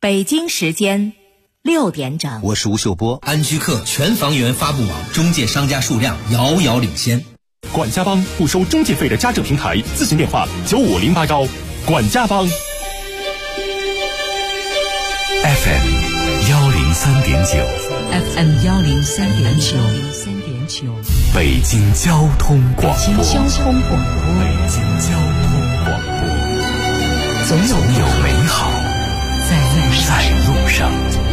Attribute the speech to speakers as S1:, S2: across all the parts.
S1: 北京时间6点整。
S2: 我是吴秀波。
S3: 安居客全房源发布网中介商家数量遥遥领先。
S4: 管家帮不收中介费的家政平台，咨询电话9508高。管家帮。
S5: FM 103.9
S6: FM 103.9
S5: 北京交通广播。
S6: 北京交通广播，总有美好在路上。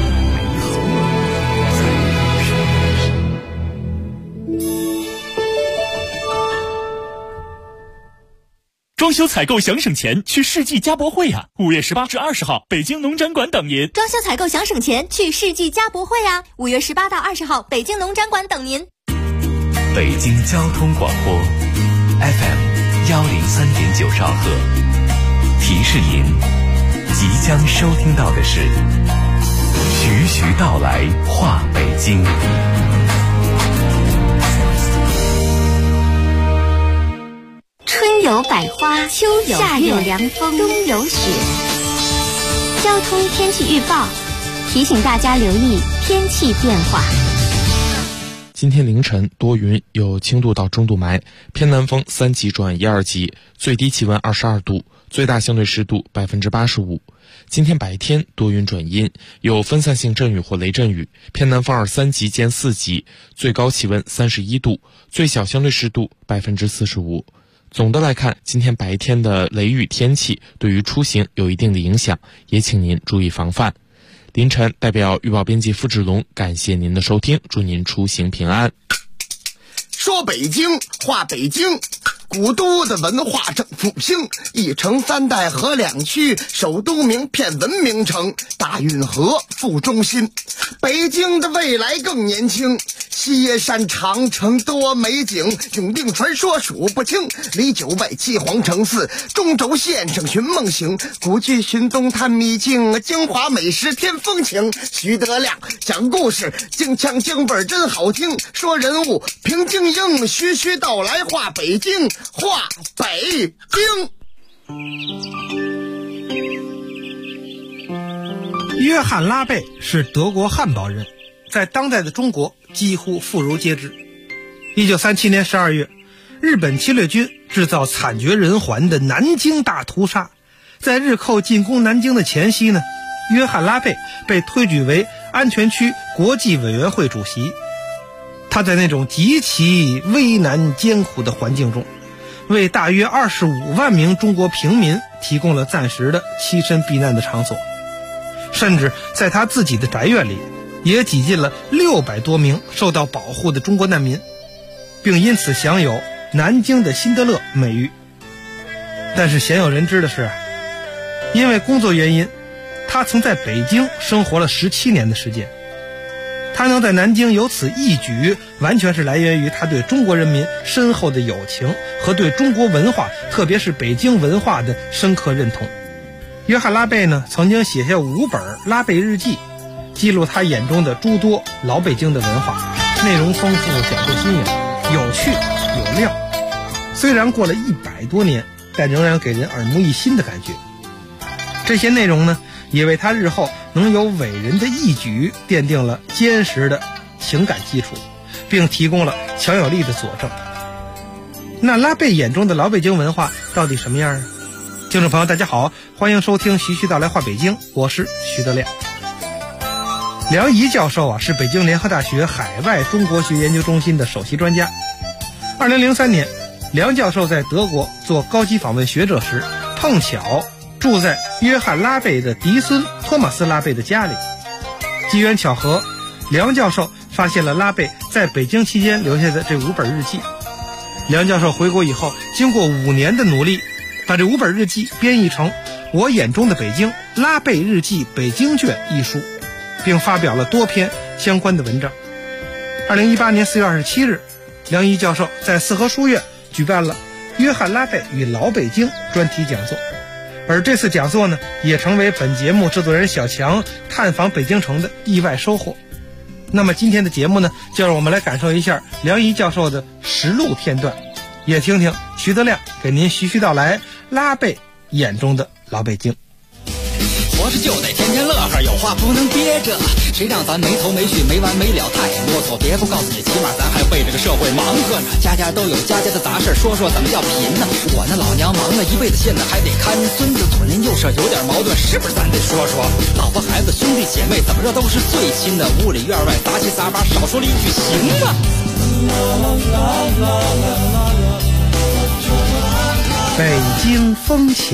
S4: 装修采购想省钱，去世纪家博会啊！5月18至20号，北京农展馆等您。
S7: 装修采购想省钱，去世纪家博会啊！5月18到20号，北京农展馆等您。
S5: 北京交通广播 FM 103.9兆赫，提示您，即将收听到的是徐徐道来话北京。
S7: 春有百花，秋有夏有凉风，冬有雪。交通天气预报提醒大家留意天气变化。
S8: 今天凌晨多云，有轻度到中度霾，偏南风3级转1、2级，最低气温22度，最大相对湿度85%。今天白天多云转阴，有分散性阵雨或雷阵雨，偏南风2、3级兼4级，最高气温31度，最小相对湿度45%。总的来看，今天白天的雷雨天气对于出行有一定的影响，也请您注意防范。凌晨代表预报编辑付志龙感谢您的收听，祝您出行平安。
S9: 说北京话北京，古都的文化正复兴，一城3代合2区，首都名片文明城，大运河副中心。北京的未来更年轻，西山长城多美景，永定传说数不清，离9外7皇城4，中轴线上寻梦行，古剧寻东探秘境，京华美食添风情。徐德亮讲故事，京腔京味真好听，说人物评京英，徐徐道来话北京，话北京。
S10: 约翰·拉贝是德国汉堡人，在当代的中国几乎妇孺皆知。1937年12月，日本侵略军制造惨绝人寰的南京大屠杀。在日寇进攻南京的前夕呢，约翰·拉贝被推举为安全区国际委员会主席。他在那种极其危难艰苦的环境中，为大约25万名中国平民提供了暂时的栖身避难的场所，甚至在他自己的宅院里也挤进了600多名受到保护的中国难民，并因此享有南京的辛德勒美誉。但是鲜有人知的是，因为工作原因，他曾在北京生活了17年的时间。他能在南京有此一举，完全是来源于他对中国人民深厚的友情和对中国文化，特别是北京文化的深刻认同。约翰·拉贝呢，曾经写下5本拉贝日记，记录他眼中的诸多老北京的文化，内容丰富，讲究新颖，有趣有料。虽然过了100多年，但仍然给人耳目一新的感觉。这些内容呢，也为他日后能有伟人的义举奠定了坚实的情感基础，并提供了强有力的佐证。那拉贝眼中的老北京文化到底什么样呢？听众朋友大家好，欢迎收听徐徐道来话北京，我是徐德亮。梁仪教授是北京联合大学海外中国学研究中心的首席专家。2003年，梁教授在德国做高级访问学者时，碰巧住在约翰·拉贝的嫡孙托马斯·拉贝的家里。机缘巧合，梁教授发现了拉贝在北京期间留下的这5本日记。梁教授回国以后，经过5年的努力，把这5本日记编译成《我眼中的北京：拉贝日记北京卷》一书，并发表了多篇相关的文章。2018年4月27日，梁仪教授在四合书院举办了约翰·拉贝与老北京专题讲座。而这次讲座呢，也成为本节目制作人小强探访北京城的意外收获。那么今天的节目呢，就让我们来感受一下梁仪教授的实录片段，也听听徐德亮给您徐徐道来拉贝眼中的老北京。
S2: 活着就得天天乐呵，有话不能憋着。谁让咱没头没绪没完没了太啰嗦，别不告诉你，起码咱还为这个社会忙活呢。家家都有家家的杂事，说说怎么叫贫呢？我那老娘忙了一辈子，现在还得看孙子，左邻右舍有点矛盾，是不是咱得说说？老婆孩子兄弟姐妹怎么着都是最亲的，屋里院外杂七杂八，少说了一句行吗？
S10: 北京风情。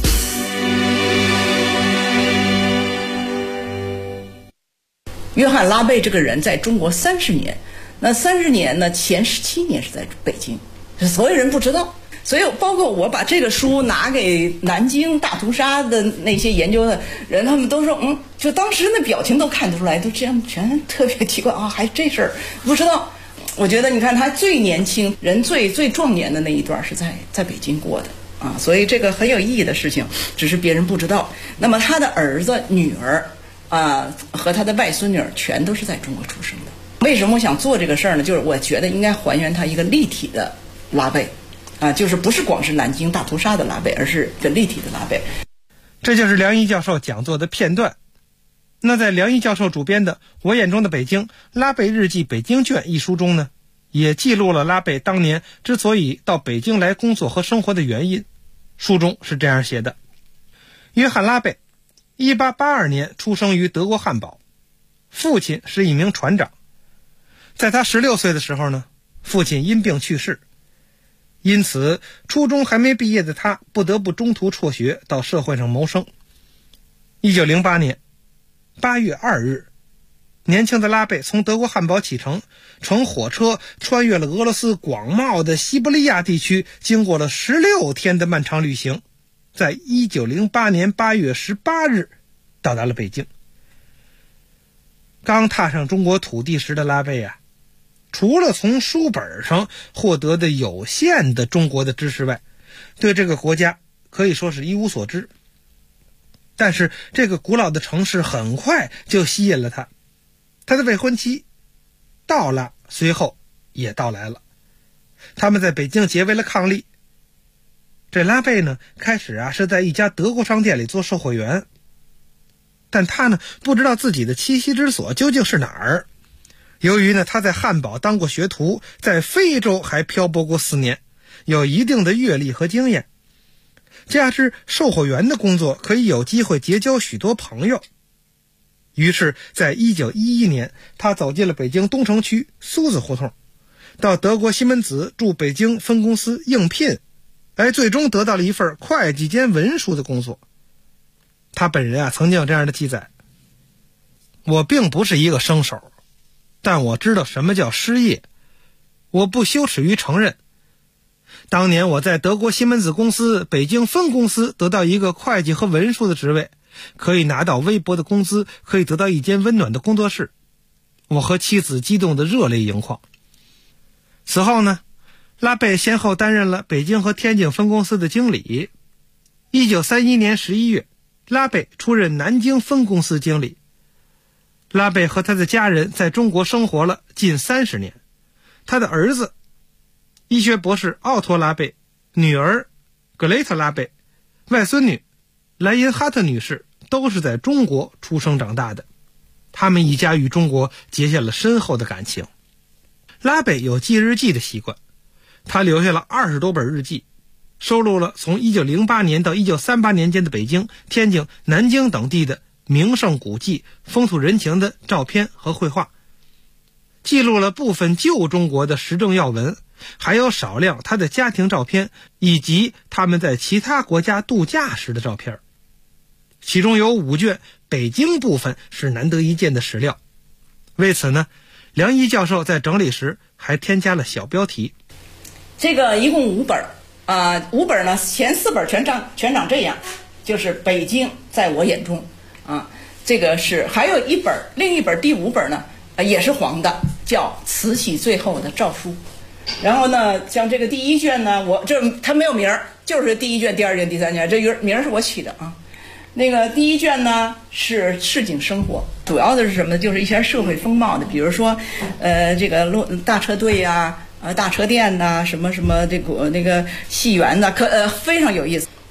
S11: 约翰·拉贝这个人在中国30年，那30年呢，前17年是在北京，所有人不知道。所以包括我把这个书拿给南京大屠杀的那些研究的人，他们都说就当时那表情都看得出来，都这样全特别奇怪啊，还这事儿不知道。我觉得你看他最年轻人最壮年的那一段是在北京过的啊，所以这个很有意义的事情，只是别人不知道。那么他的儿子女儿和他的外孙女全都是在中国出生的。为什么我想做这个事儿呢？就是我觉得应该还原他一个立体的拉贝就是不是光是南京大屠杀的拉贝，而是一个立体的拉贝。
S10: 这就是梁毅教授讲座的片段。那在梁毅教授主编的《我眼中的北京：拉贝日记北京卷》一书中呢，也记录了拉贝当年之所以到北京来工作和生活的原因。书中是这样写的：约翰·拉贝1882年出生于德国汉堡，父亲是一名船长。在他16岁的时候呢，父亲因病去世，因此初中还没毕业的他不得不中途辍学到社会上谋生。1908年8月2日，年轻的拉贝从德国汉堡启程，乘火车穿越了俄罗斯广袤的西伯利亚地区，经过了16天的漫长旅行，在1908年8月18日到达了北京。刚踏上中国土地时的拉贝除了从书本上获得的有限的中国的知识外，对这个国家可以说是一无所知。但是这个古老的城市很快就吸引了他，他的未婚妻道拉随后也到来了，他们在北京结为了伉俪。这拉贝呢，开始是在一家德国商店里做售货员，但他呢不知道自己的栖息之所究竟是哪儿。由于呢他在汉堡当过学徒，在非洲还漂泊过4年，有一定的阅历和经验，加之售货员的工作可以有机会结交许多朋友。于是在1911年，他走进了北京东城区苏子胡同，到德国西门子驻北京分公司应聘，最终得到了一份会计兼文书的工作。他本人曾经有这样的记载：我并不是一个生手，但我知道什么叫失业，我不羞耻于承认。当年我在德国西门子公司北京分公司得到一个会计和文书的职位，可以拿到微薄的工资，可以得到一间温暖的工作室。我和妻子激动得热泪盈眶。此后呢，拉贝先后担任了北京和天津分公司的经理。1931年11月，拉贝出任南京分公司经理。拉贝和他的家人在中国生活了近30年。他的儿子医学博士奥托拉贝，女儿格雷特拉贝，外孙女莱因哈特女士都是在中国出生长大的，他们一家与中国结下了深厚的感情。拉贝有记日记的习惯，他留下了20多本日记，收录了从1908年到1938年间的北京、天津、南京等地的名胜古迹、风土人情的照片和绘画，记录了部分旧中国的时政要闻，还有少量他的家庭照片，以及他们在其他国家度假时的照片。其中有5卷北京部分是难得一见的史料。为此呢，梁毅教授在整理时还添加了小标题。
S11: 这个一共5本，5本呢，前4本全长这样，就是北京在我眼中这个是还有一本，另一本第5本呢也是黄的，叫慈禧最后的诏书。然后呢，像这个第1卷呢，它没有名儿，就是第1卷、第2卷、第3卷，这名儿是我起的那个第1卷呢是市井生活，主要的是什么呢？就是一些社会风貌的，比如说这个大车队大车店什么什么这个那个戏园非常有意思。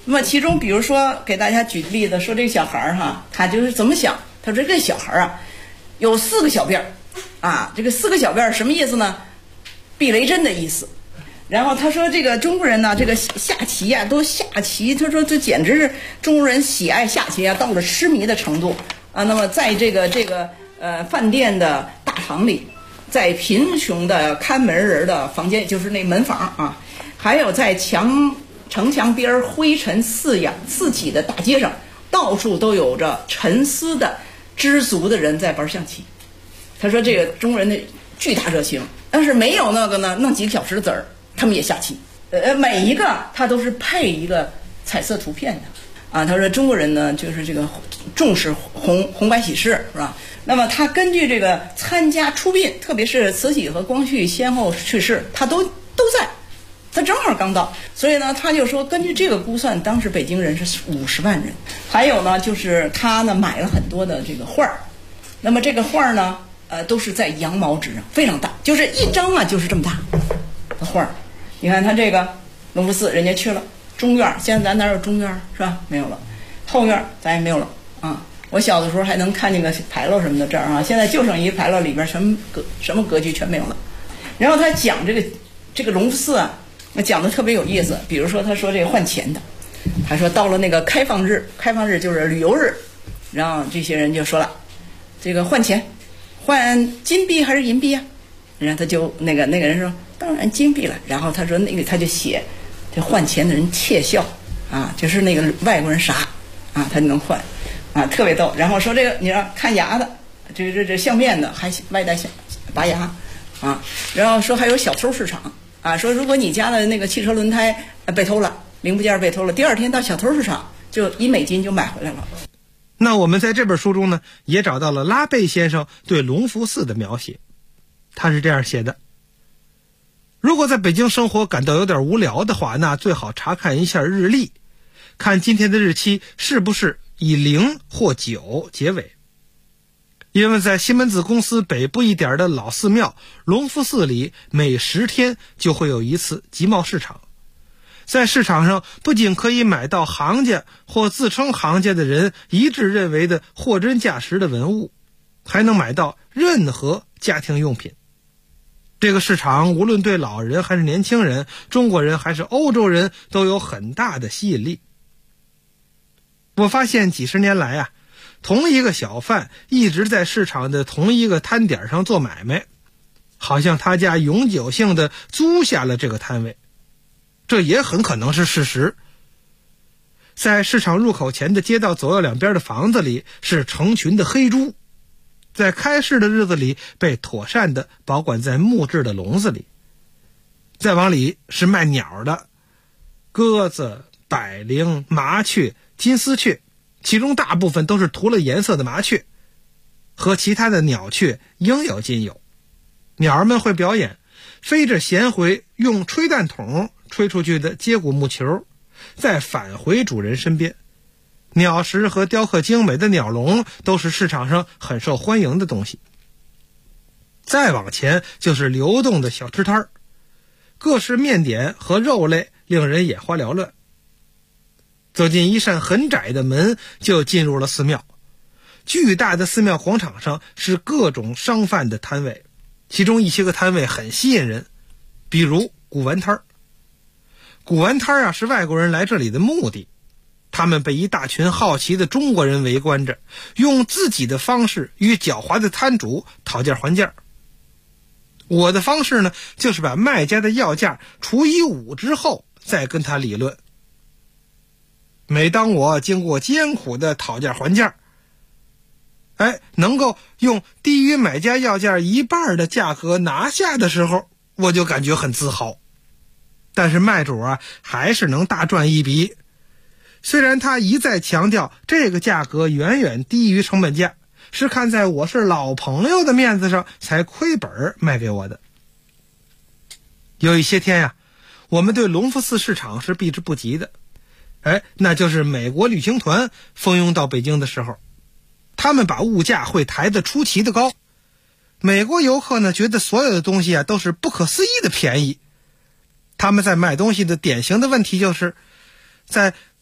S11: 那么其中比如说给大家举例子，说这个小孩哈，他就是怎么想？他说这个小孩啊，有4个小辫啊，这个4个小辫什么意思呢？避雷针的意思。然后他说这个中国人呢，这个下棋啊都下棋，他说这简直是中国人喜爱下棋啊到了痴迷的程度啊。那么在这个饭店的大堂里，在贫穷的看门人的房间，就是那门房啊，还有在城墙边灰尘四起的大街上，到处都有着沉思的知足的人在玩象棋。他说这个中国人的巨大热情，但是没有那个呢，弄几个小时的子儿，他们也下棋。每一个他都是配一个彩色图片的啊。他说中国人呢，就是这个重视红白喜事，是吧？那么他根据这个参加出殡，特别是慈禧和光绪先后去世，他都在。他正好刚到，所以呢，他就说根据这个估算，当时北京人是50万人。还有呢，就是他呢买了很多的这个画儿，那么这个画儿呢，都是在羊毛纸上，非常大，就是一张啊就是这么大的画儿。你看他这个隆福寺，人家去了中院，现在咱哪有中院是吧？没有了，后院咱也没有了啊。我小的时候还能看见个牌楼什么的这儿啊，现在就剩一牌楼，里边什么格局全没有了。然后他讲这个隆福寺啊。讲的特别有意思，比如说他说这个换钱的，他说到了那个开放日就是旅游日，然后这些人就说了，这个换钱，换金币还是银币啊？然后他就那个人说当然金币了，然后他说他就写这换钱的人窃笑啊，就是那个外国人傻啊，他就能换啊，特别逗。然后说这个你让看牙的，这相面的还外带拔牙啊，然后说还有小偷市场。啊，说如果你家的那个汽车轮胎被偷了，零部件被偷了，第2天到小偷市场就1美金就买回来了。
S10: 那我们在这本书中呢，也找到了拉贝先生对隆福寺的描写，他是这样写的：如果在北京生活感到有点无聊的话，那最好查看一下日历，看今天的日期是不是以0或9结尾。因为在西门子公司北部一点的老寺庙隆福寺里，每10天就会有一次集贸市场。在市场上不仅可以买到行家或自称行家的人一致认为的货真价实的文物，还能买到任何家庭用品。这个市场无论对老人还是年轻人，中国人还是欧洲人，都有很大的吸引力。我发现几十年来啊，同一个小贩一直在市场的同一个摊点上做买卖，好像他家永久性的租下了这个摊位，这也很可能是事实。在市场入口前的街道左右两边的房子里是成群的黑猪，在开市的日子里被妥善的保管在木质的笼子里。再往里是卖鸟的，鸽子、百灵、麻雀、金丝雀，其中大部分都是涂了颜色的麻雀，和其他的鸟雀应有尽有。鸟儿们会表演飞着衔回用吹弹筒吹出去的接骨木球，再返回主人身边。鸟食和雕刻精美的鸟笼都是市场上很受欢迎的东西。再往前就是流动的小吃摊儿，各式面点和肉类令人眼花缭乱。走进一扇很窄的门，就进入了寺庙。巨大的寺庙广场上是各种商贩的摊位，其中一些个摊位很吸引人，比如古玩摊儿。古玩摊儿啊，是外国人来这里的目的。他们被一大群好奇的中国人围观着，用自己的方式与狡猾的摊主讨价还价。我的方式呢，就是把卖家的要价除以5之后再跟他理论。每当我经过艰苦的讨价还价，能够用低于买家要价1半的价格拿下的时候，我就感觉很自豪。但是卖主啊，还是能大赚一笔。虽然他一再强调这个价格远远低于成本价，是看在我是老朋友的面子上才亏本卖给我的。有一些天呀，我们对隆福寺市场是避之不及的。那就是美国旅行团蜂拥到北京的时候，他们把物价会抬得出奇的高。美国游客呢，觉得所有的东西啊都是不可思议的便宜。他们在买东西的典型的问题就是，在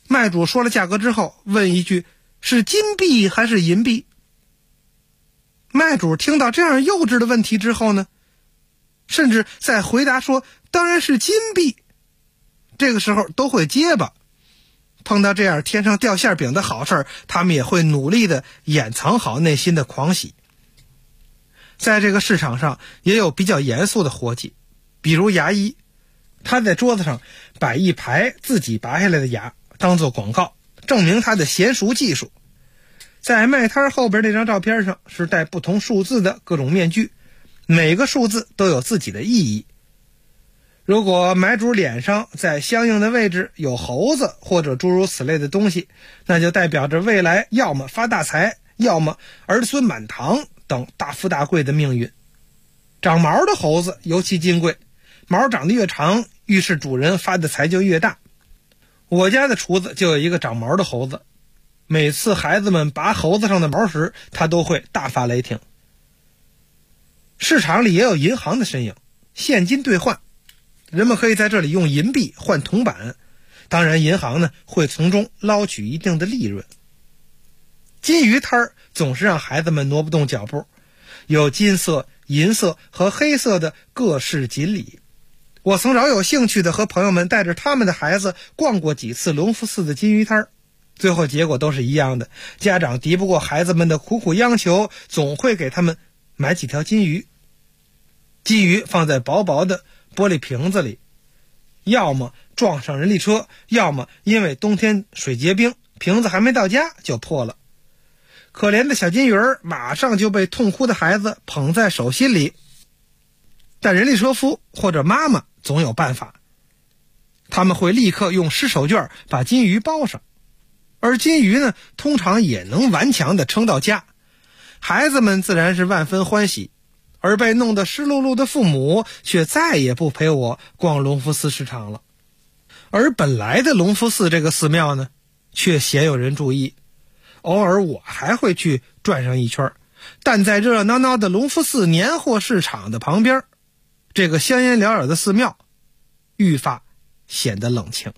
S10: 卖主说了价格之后，问一句：是金币还是银币？卖主听到这样幼稚的问题之后呢，甚至在回答说当然是金币，这个时候都会结巴。碰到这样天上掉馅饼的好事，他们也会努力的掩藏好内心的狂喜。在这个市场上也有比较严肃的活计，比如牙医，他在桌子上摆一排自己拔下来的牙当做广告，证明他的娴熟技术。在卖摊后边那张照片上是带不同数字的各种面具，每个数字都有自己的意义。如果买主脸上在相应的位置有猴子或者诸如此类的东西，那就代表着未来要么发大财，要么儿孙满堂等大富大贵的命运。长毛的猴子尤其金贵，毛长得越长，预示主人发的财就越大。我家的厨子就有一个长毛的猴子，每次孩子们拔猴子上的毛时，他都会大发雷霆。市场里也有银行的身影，现金兑换，人们可以在这里用银币换铜板，当然银行呢会从中捞取一定的利润。金鱼摊总是让孩子们挪不动脚步，有金色、银色和黑色的各式锦鲤。我曾饶有兴趣的和朋友们带着他们的孩子逛过几次隆福寺的金鱼摊，最后结果都是一样的，家长敌不过孩子们的苦苦央求，总会给他们买几条金鱼。金鱼放在薄薄的玻璃瓶子里，要么撞上人力车，要么因为冬天水结冰，瓶子还没到家就破了。可怜的小金鱼儿马上就被痛哭的孩子捧在手心里，但人力车夫或者妈妈总有办法，他们会立刻用湿手绢把金鱼包上，而金鱼呢，通常也能顽强地撑到家，孩子们自然是万分欢喜，而被弄得湿漉漉的父母却再也不陪我逛隆福寺市场了。而本来的隆福寺这个寺庙呢，却鲜有人注意，偶尔我还会去转上一圈，但在热热闹闹的隆福寺年货市场的旁边，这个香烟缭绕的寺庙愈发显得冷清。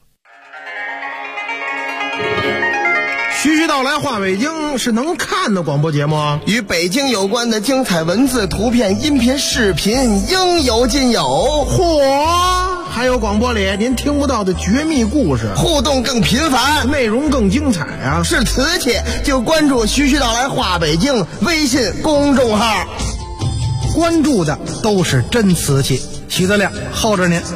S12: 徐徐道来话北京是能看的广播节目啊，
S9: 与北京有关的精彩文字、图片、音频、视频应有尽有。
S12: 嚯，还有广播里您听不到的绝密故事，
S9: 互动更频繁，
S12: 内容更精彩啊！
S9: 是瓷器就关注徐徐道来话北京微信公众号，
S10: 关注的都是真瓷器。徐德亮候着您。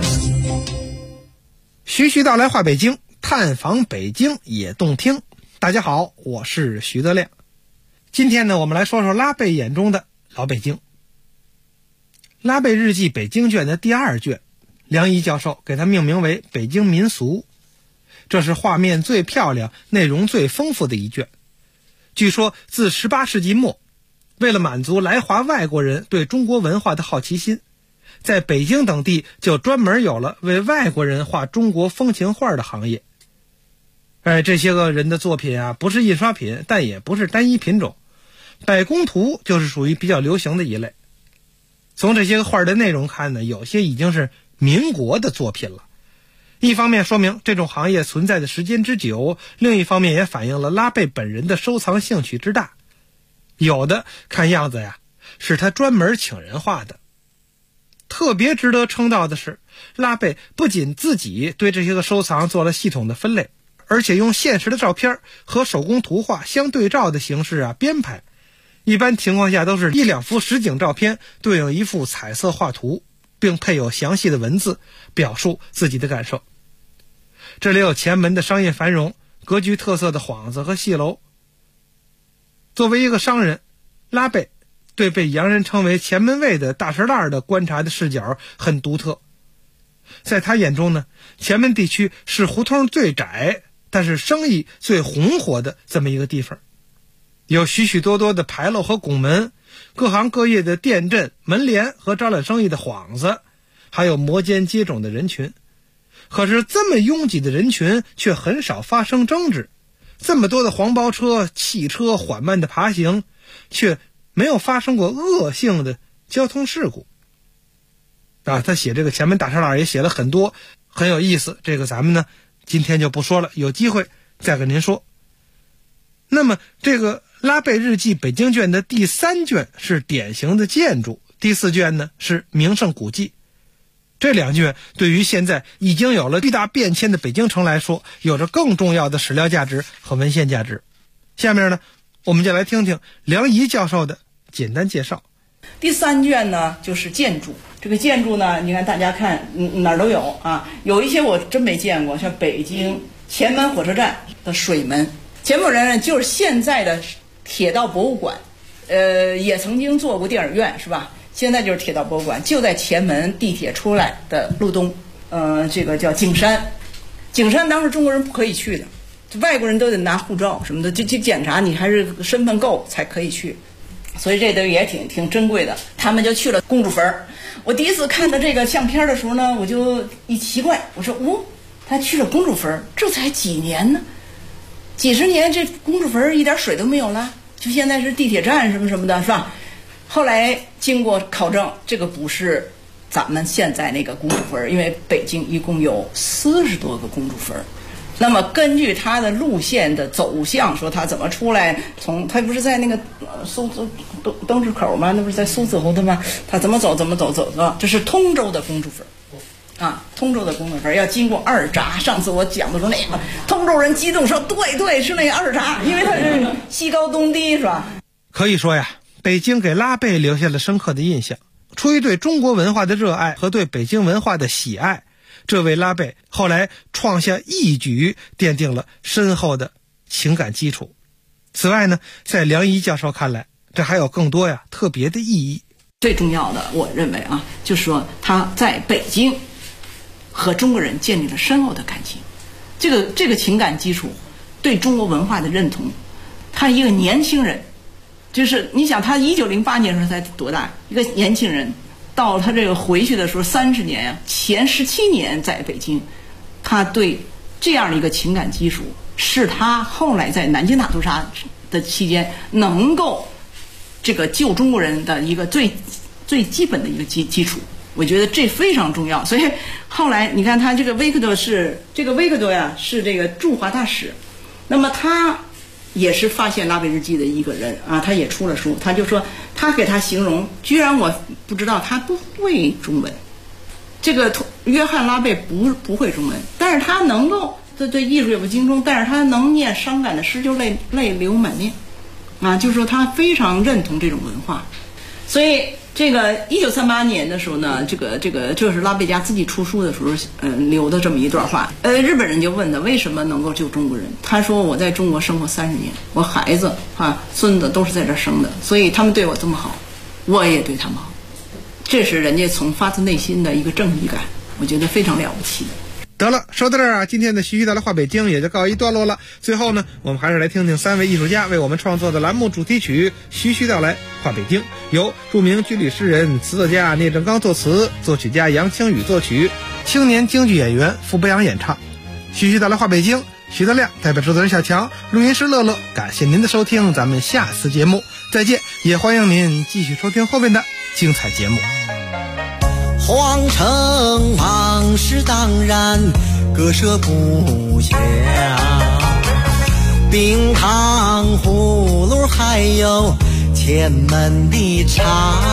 S10: 徐徐道来话北京，探访北京也动听。大家好，我是徐德亮。今天呢，我们来说说拉贝眼中的老北京。拉贝日记北京卷的第2卷，梁怡教授给它命名为北京民俗，这是画面最漂亮、内容最丰富的一卷。据说自18世纪末，为了满足来华外国人对中国文化的好奇心，在北京等地就专门有了为外国人画中国风情画的行业。这些个人的作品啊，不是印刷品，但也不是单一品种。百工图就是属于比较流行的一类。从这些个画的内容看呢，有些已经是民国的作品了。一方面说明这种行业存在的时间之久，另一方面也反映了拉贝本人的收藏兴趣之大。有的看样子呀，是他专门请人画的。特别值得称道的是，拉贝不仅自己对这些个收藏做了系统的分类，而且用现实的照片和手工图画相对照的形式啊编排。一般情况下都是1-2幅实景照片对应一幅彩色画图，并配有详细的文字表述自己的感受。这里有前门的商业繁荣、格局特色的幌子和戏楼。作为一个商人，拉贝对被洋人称为前门卫的大石烂的观察的视角很独特。在他眼中呢，前门地区是胡同最窄，但是生意最红火的这么一个地方。有许许多多的牌楼和拱门，各行各业的店镇、门帘和招揽生意的幌子，还有摩肩接踵的人群。可是这么拥挤的人群却很少发生争执，这么多的黄包车、汽车缓慢的爬行，却没有发生过恶性的交通事故。他写这个前门大栅栏也写了很多很有意思，这个咱们呢今天就不说了，有机会再跟您说。那么这个拉贝日记北京卷的第3卷是典型的建筑，第4卷呢是名胜古迹。这2卷对于现在已经有了巨大变迁的北京城来说，有着更重要的史料价值和文献价值。下面呢，我们就来听听梁怡教授的简单介绍。
S11: 第3卷呢就是建筑，这个建筑呢，你看大家看哪儿都有啊，有一些我真没见过，像北京前门火车站的水门，前门人就是现在的铁道博物馆，也曾经做过电影院是吧？现在就是铁道博物馆，就在前门地铁出来的路东，这个叫景山。景山当时中国人不可以去的，外国人都得拿护照什么的，就检查你还是身份够才可以去，所以这都也挺珍贵的。他们就去了公主坟。我第一次看到这个相片的时候呢，我就一奇怪，我说他去了公主坟，这才几年呢？几十年这公主坟一点水都没有了，就现在是地铁站什么什么的，是吧？后来经过考证，这个不是咱们现在那个公主坟，因为北京一共有40多个公主坟。那么根据它的路线的走向，说它怎么出来，它不是在那个灯市口吗？那不是在苏子侯的吗？它怎么走，这是通州的公主坟啊，通州的公主坟要经过2闸。上次我讲的时候，那个通州人激动说，对，是那个2闸，因为它是西高东低，是吧？
S10: 可以说呀，北京给拉贝留下了深刻的印象。出于对中国文化的热爱和对北京文化的喜爱，这位拉贝后来创下一举，奠定了深厚的情感基础。此外呢，在梁怡教授看来，这还有更多特别的意义。
S11: 最重要的，我认为就是说他在北京和中国人建立了深厚的感情，这个情感基础对中国文化的认同。他一个年轻人，就是你想他1908年的时候才多大，一个年轻人到他这个回去的时候30年前17年在北京，他对这样的一个情感基础，是他后来在南京大屠杀的期间能够这个救中国人的一个最基本的一个基础。我觉得这非常重要。所以后来你看他这个维克多是这个驻华大使，那么他也是发现拉贝日记的一个人啊，他也出了书。他就说他给他形容，居然我不知道他不会中文。这个约翰拉贝不会中文，但是他能够对艺术也不精通，但是他能念伤感的诗，就泪流满面啊，就是说他非常认同这种文化。所以这个1938年的时候呢，这是拉贝家自己出书的时候留的这么一段话。日本人就问他为什么能够救中国人，他说我在中国生活30年，我孩子孙子都是在这生的，所以他们对我这么好，我也对他们好。这是人家从发自内心的一个正义感，我觉得非常了不起。
S10: 得了，说到这儿今天的徐徐道来话北京也就告一段落了。最后呢，我们还是来听听3位艺术家为我们创作的栏目主题曲《徐徐道来话北京》，由著名军旅诗人、词作家聂政刚作词，作曲家杨清宇作曲，青年京剧演员傅博阳演唱。徐徐道来话北京，徐德亮代表制作人小强，录音师乐乐，感谢您的收听，咱们下次节目再见，也欢迎您继续收听后面的精彩节目。
S2: 皇城往事当然割舍不下，冰糖葫芦还有前门的茶，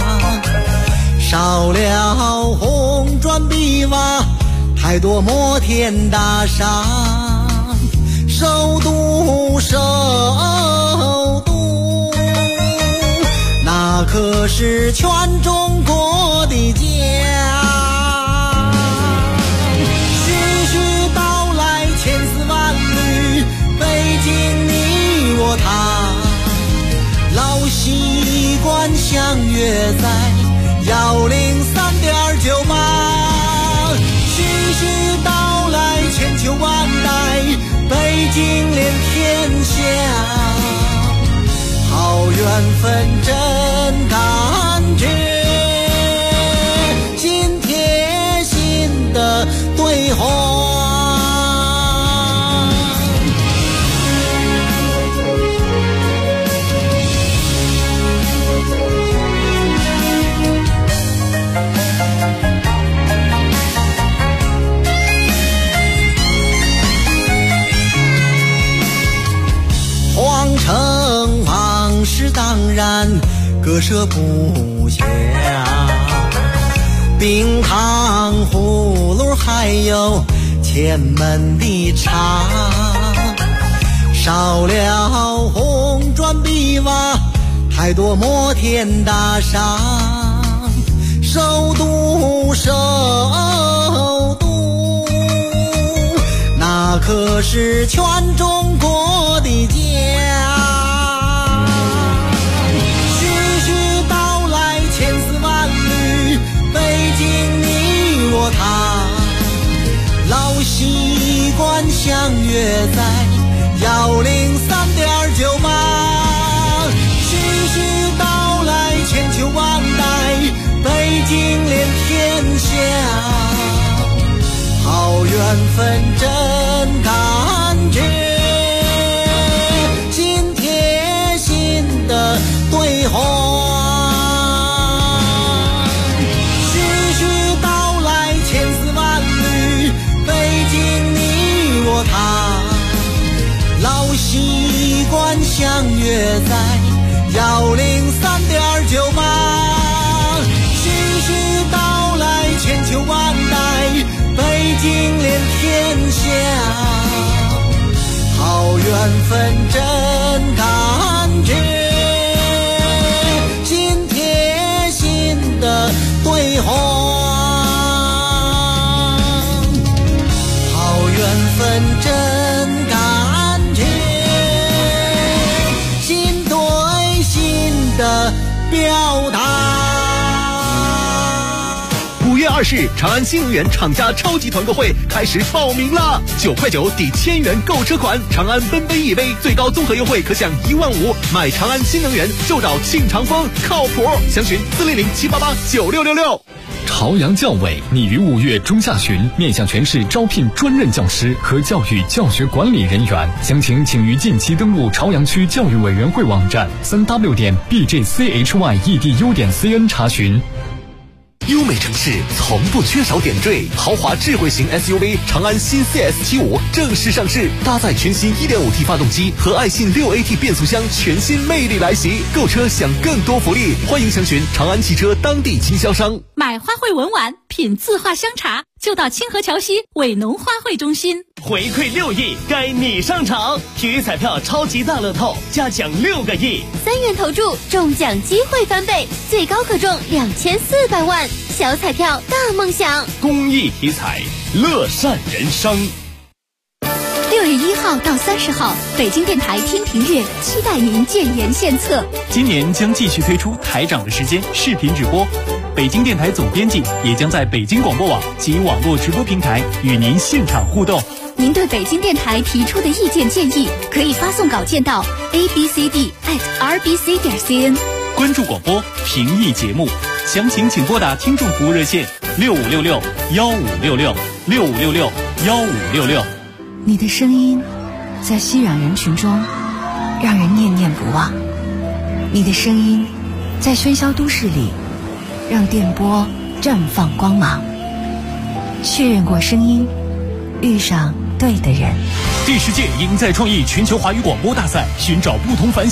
S2: 少了红砖碧瓦，太多摩天大厦，首都那可是全中国的家。徐徐道来千丝万缕，北京你我他，老习惯相约在103.98。徐徐道来千秋万代，北京连天下，好缘分真感觉，心贴心的对话。
S13: 然割舍不下，冰糖葫芦还有前门的茶，少了红砖碧瓦，太多摩天大厦，首都首都，那可是全中国的家。徐徐道来千丝万缕，北京你我他，老习惯相约在103.98。徐徐道来千秋万代，北京连天下，好缘分真感觉，心贴心的对话。徐徐道来千丝万缕，北京你我他，老习惯相约在103.98。徐徐道来千秋万代，北京连天下，好缘分真感觉，心贴心的对话，好缘分真感觉，心对心的表达。
S14: 5月20日，长安新能源厂家超级团购会开始报名了，9块9抵1000元购车款，长安奔奔 EV 最高综合优惠可享15000，买长安新能源就找庆长风，靠谱。详询400-788-9666。
S15: 朝阳教委拟于5月中下旬面向全市招聘专任教师和教育教学管理人员，详情请于近期登录朝阳区教育委员会网站3w.bjchyEDU.cn 查询。
S14: 优美城市从不缺少点缀，豪华智慧型 SUV 长安新 CS75 正式上市，搭载全新 1.5T 发动机和爱信 6AT 变速箱，全新魅力来袭。购车享更多福利，欢迎详询长安汽车当地经销商。
S16: 买花卉文玩，品字画香茶，就到清河桥西伟农花卉中心。
S17: 回馈6亿，该你上场！体育彩票超级大乐透，加奖6个亿
S7: ，3元投注，中奖机会翻倍，最高可中2400万。小彩票大梦想，
S17: 公益体彩，乐善人生。
S16: 6月1号到30号，北京电台听评乐，期待您建言献策。
S4: 今年将继续推出台长的时间视频直播，北京电台总编辑也将在北京广播网及网络直播平台与您现场互动。
S16: 您对北京电台提出的意见建议，可以发送稿件到 abcd@rbc.cn。
S4: 关注广播，评议节目，详情请拨打听众服务热线6566-1566-6566-1566。
S18: 你的声音在熙攘人群中让人念念不忘，你的声音在喧嚣都市里让电波绽放光芒。确认过声音，遇上对的人。
S4: 第10届赢在创意全球华语广播大赛，寻找不同凡响